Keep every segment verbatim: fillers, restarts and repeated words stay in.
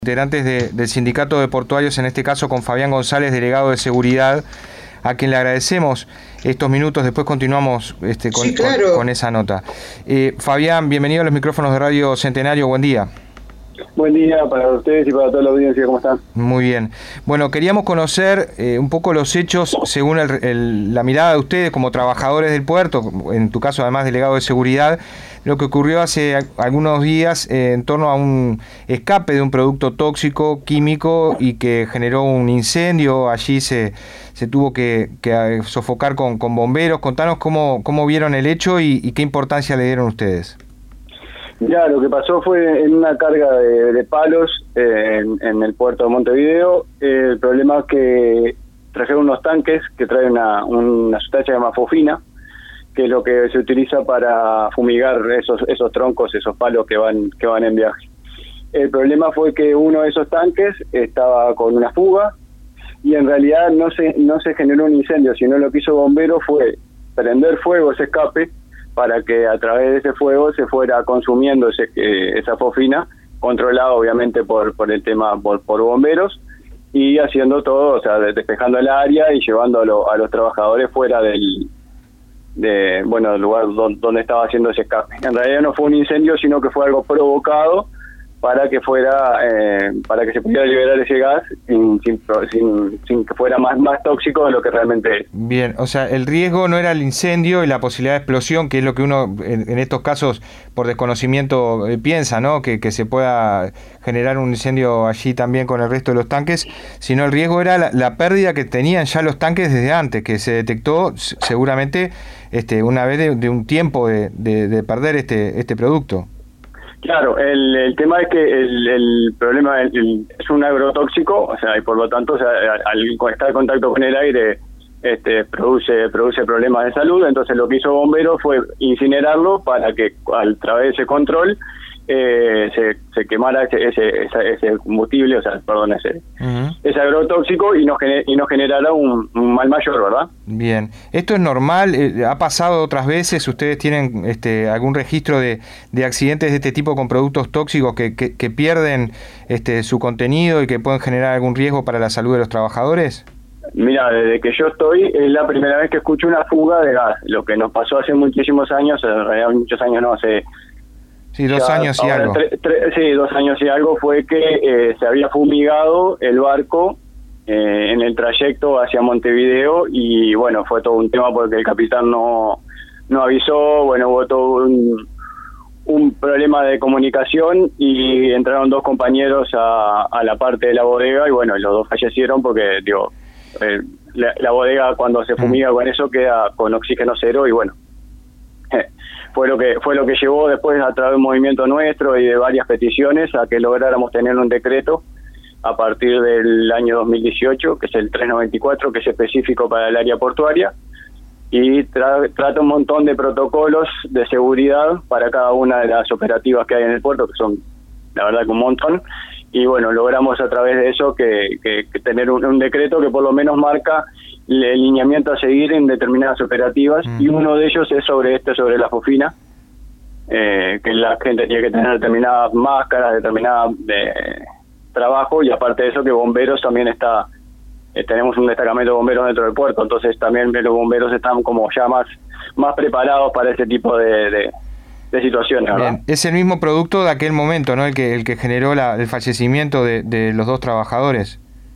Integrantes de, del Sindicato de Portuarios, en este caso con Fabián González, delegado de Seguridad, a quien le agradecemos estos minutos. Después continuamos este, con, sí, claro. con, con esa nota. Eh, Fabián, bienvenido a los micrófonos de Radio Centenario, buen día. Buen día para ustedes y para toda la audiencia, ¿cómo están? Muy bien. Bueno, queríamos conocer eh, un poco los hechos según el, el, la mirada de ustedes como trabajadores del puerto, en tu caso además delegado de seguridad, lo que ocurrió hace algunos días eh, en torno a un escape de un producto tóxico, químico, y que generó un incendio. Allí se, se tuvo que, que sofocar con, con bomberos. Contanos cómo, cómo vieron el hecho y, y qué importancia le dieron ustedes. Ya, lo que pasó fue en una carga de, de palos eh, en, en el puerto de Montevideo. Eh, el problema es que trajeron unos tanques que traen una, una sustancia llamada fofina, que es lo que se utiliza para fumigar esos esos troncos, esos palos que van que van en viaje. El problema fue que uno de esos tanques estaba con una fuga y en realidad no se no se generó un incendio, sino lo que hizo bombero fue prender fuego ese escape, para que a través de ese fuego se fuera consumiendo ese, eh, esa fofina, controlado obviamente por por el tema, por, por bomberos, y haciendo todo, o sea, despejando el área y llevando a, lo, a los trabajadores fuera del, de bueno del lugar donde, donde estaba haciendo ese escape. En realidad no fue un incendio, sino que fue algo provocado para que fuera eh, para que se pudiera liberar ese gas sin, sin, sin, sin que fuera más, más tóxico de lo que realmente es. Bien, o sea, el riesgo no era el incendio y la posibilidad de explosión, que es lo que uno en, en estos casos por desconocimiento eh, piensa, ¿no? Que, que se pueda generar un incendio allí también con el resto de los tanques, sino el riesgo era la, la pérdida que tenían ya los tanques desde antes, que se detectó seguramente este, una vez de, de un tiempo de, de, de perder este, este producto. Claro, el, el tema es que el, el problema el, el, es un agrotóxico, o sea, y por lo tanto, o sea, al estar en contacto con el aire, este, produce produce problemas de salud. Entonces, lo que hizo Bombero fue incinerarlo para que, a través de ese control, eh, se, se quemara ese, ese, ese, ese combustible, o sea, perdón, ese, uh-huh. ese agrotóxico y no, y no generara un, un mal mayor, ¿verdad? Bien. ¿Esto es normal? Eh, ¿Ha pasado otras veces? ¿Ustedes tienen este, algún registro de, de accidentes de este tipo con productos tóxicos que, que, que pierden este, su contenido y que pueden generar algún riesgo para la salud de los trabajadores? Mira, desde que yo estoy, es la primera vez que escucho una fuga de gas. Lo que nos pasó hace muchísimos años, en realidad muchos años no, hace... Sí, dos ya, años y algo. Tre, tre, sí, dos años y algo fue que eh, se había fumigado el barco eh, en el trayecto hacia Montevideo y bueno, fue todo un tema porque el capitán no no avisó, bueno, hubo todo un, un problema de comunicación y entraron dos compañeros a, a la parte de la bodega y bueno, los dos fallecieron porque, digo, eh, la, la bodega cuando se fumiga mm. con eso queda con oxígeno cero y bueno, eh, fue lo que fue lo que llevó después a través de un movimiento nuestro y de varias peticiones a que lográramos tener un decreto a partir del año dos mil dieciocho, que es el trescientos noventa y cuatro, que es específico para el área portuaria y tra trata un montón de protocolos de seguridad para cada una de las operativas que hay en el puerto, que son la verdad que un montón, y bueno, logramos a través de eso que, que, que tener un, un decreto que por lo menos marca el lineamiento a seguir en determinadas operativas, mm. y uno de ellos es sobre este, sobre la fofina, eh, que la gente tiene que tener determinadas máscaras, determinadas de trabajo, y aparte de eso que bomberos también está, eh, tenemos un destacamento de bomberos dentro del puerto, entonces también los bomberos están como ya más, más preparados para ese tipo de, de, de situaciones. Bien. Es el mismo producto de aquel momento, ¿no? El que, el que generó la, el fallecimiento de, de los dos trabajadores.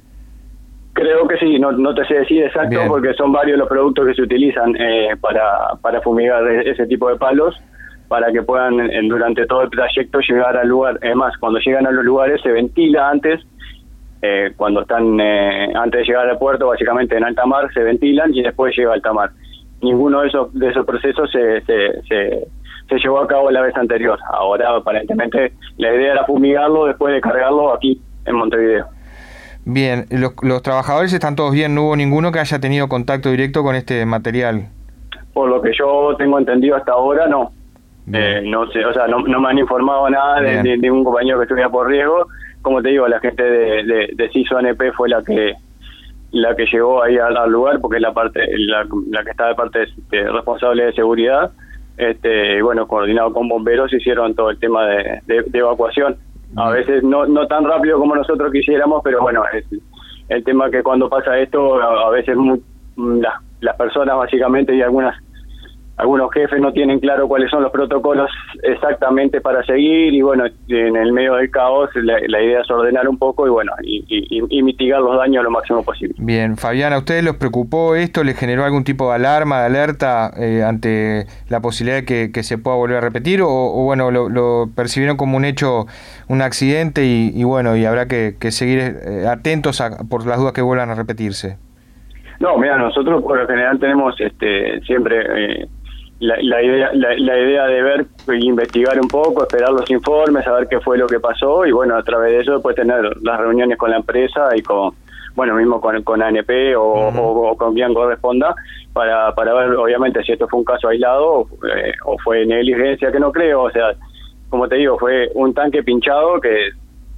Creo que sí, no, no te sé decir exacto. Bien. Porque son varios los productos que se utilizan eh, para, para fumigar ese tipo de palos, para que puedan en, durante todo el trayecto llegar al lugar. Además, cuando llegan a los lugares se ventila antes, eh, cuando están eh, antes de llegar al puerto, básicamente en alta mar, se ventilan y después llega a alta mar. Ninguno de esos de esos procesos se, se, se, se llevó a cabo la vez anterior. Ahora, aparentemente, la idea era fumigarlo después de cargarlo aquí en Montevideo. Bien, los, los trabajadores están todos bien, no hubo ninguno que haya tenido contacto directo con este material. Por lo que yo tengo entendido hasta ahora, no. Eh, no sé, o sea, no, no me han informado nada de, de, de un compañero que estuviera por riesgo. Como te digo, la gente de, de, de CISO N P fue la que la que llegó ahí al, al lugar, porque es la parte la, la que está de parte de, de responsable de seguridad. Este, y bueno, coordinado con bomberos hicieron todo el tema de, de, de evacuación. A veces no no tan rápido como nosotros quisiéramos, pero bueno, es el tema que cuando pasa esto, a, a veces muy, las, las personas básicamente y algunas algunos jefes no tienen claro cuáles son los protocolos exactamente para seguir, y bueno, en el medio del caos la, la idea es ordenar un poco y bueno, y, y, y mitigar los daños lo máximo posible. Bien, Fabián, ¿a ustedes les preocupó esto? ¿Les generó algún tipo de alarma, de alerta eh, ante la posibilidad de que, que se pueda volver a repetir? ¿O, o bueno, lo, lo percibieron como un hecho, un accidente y, y bueno, y habrá que, que seguir eh, atentos a, por las dudas que vuelvan a repetirse? No, mira, nosotros por lo general tenemos este siempre... Eh, La, la idea la, la idea de ver, investigar un poco, esperar los informes, saber qué fue lo que pasó y bueno, a través de eso después tener las reuniones con la empresa y con, bueno, mismo con, con A N P o, uh-huh. o, o con quien corresponda para, para ver obviamente si esto fue un caso aislado o, eh, o fue negligencia, que no creo, o sea, como te digo, fue un tanque pinchado que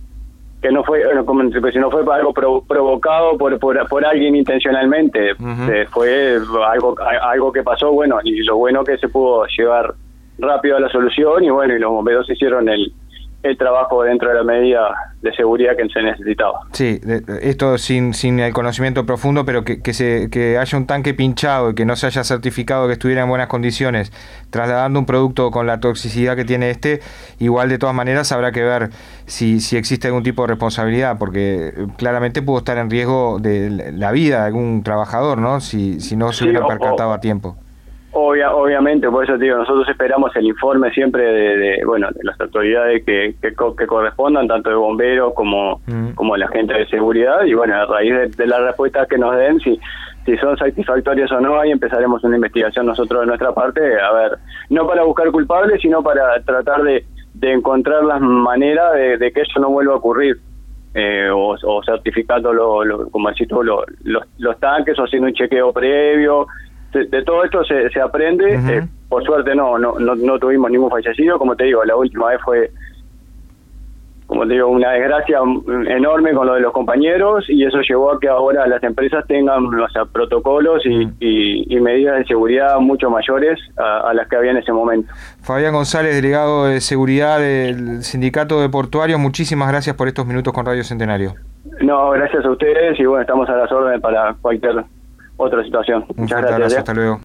que no fue, como si no fue algo pro, provocado por, por por alguien intencionalmente, uh-huh. eh, fue algo algo que pasó, bueno, y lo bueno que se pudo llevar rápido a la solución y bueno, y los bomberos hicieron el el trabajo dentro de la medida de seguridad que se necesitaba. Sí, esto sin sin el conocimiento profundo, pero que, que se que haya un tanque pinchado y que no se haya certificado que estuviera en buenas condiciones, trasladando un producto con la toxicidad que tiene este, igual de todas maneras habrá que ver si si existe algún tipo de responsabilidad, porque claramente pudo estar en riesgo de la vida de algún trabajador, ¿no? Si si no se sí, hubiera percatado o, a tiempo. Obvia, obviamente, por eso te digo, nosotros esperamos el informe siempre de, de bueno, de las autoridades que, que, que correspondan, tanto de bomberos como, mm. como la gente de seguridad, y bueno, a raíz de, de las respuestas que nos den, si si son satisfactorias o no, ahí empezaremos una investigación nosotros de nuestra parte, a ver, no para buscar culpables, sino para tratar de, de encontrar las maneras de, de que eso no vuelva a ocurrir. Eh, o, o certificando, lo, lo, como decís tú, lo, los, los tanques, o haciendo un chequeo previo. De, de todo esto se, se aprende. Uh-huh. eh, por suerte no, no no no tuvimos ningún fallecido, como te digo, la última vez fue, como te digo, una desgracia enorme con lo de los compañeros, y eso llevó a que ahora las empresas tengan, o sea, protocolos y, uh-huh. y, y medidas de seguridad mucho mayores a, a las que había en ese momento. Fabián González, delegado de seguridad del Sindicato de Portuarios, muchísimas gracias por estos minutos con Radio Centenario. No, gracias a ustedes, y bueno, estamos a las órdenes para cualquier otra situación. Muchas gracias. Abrazo, hasta luego.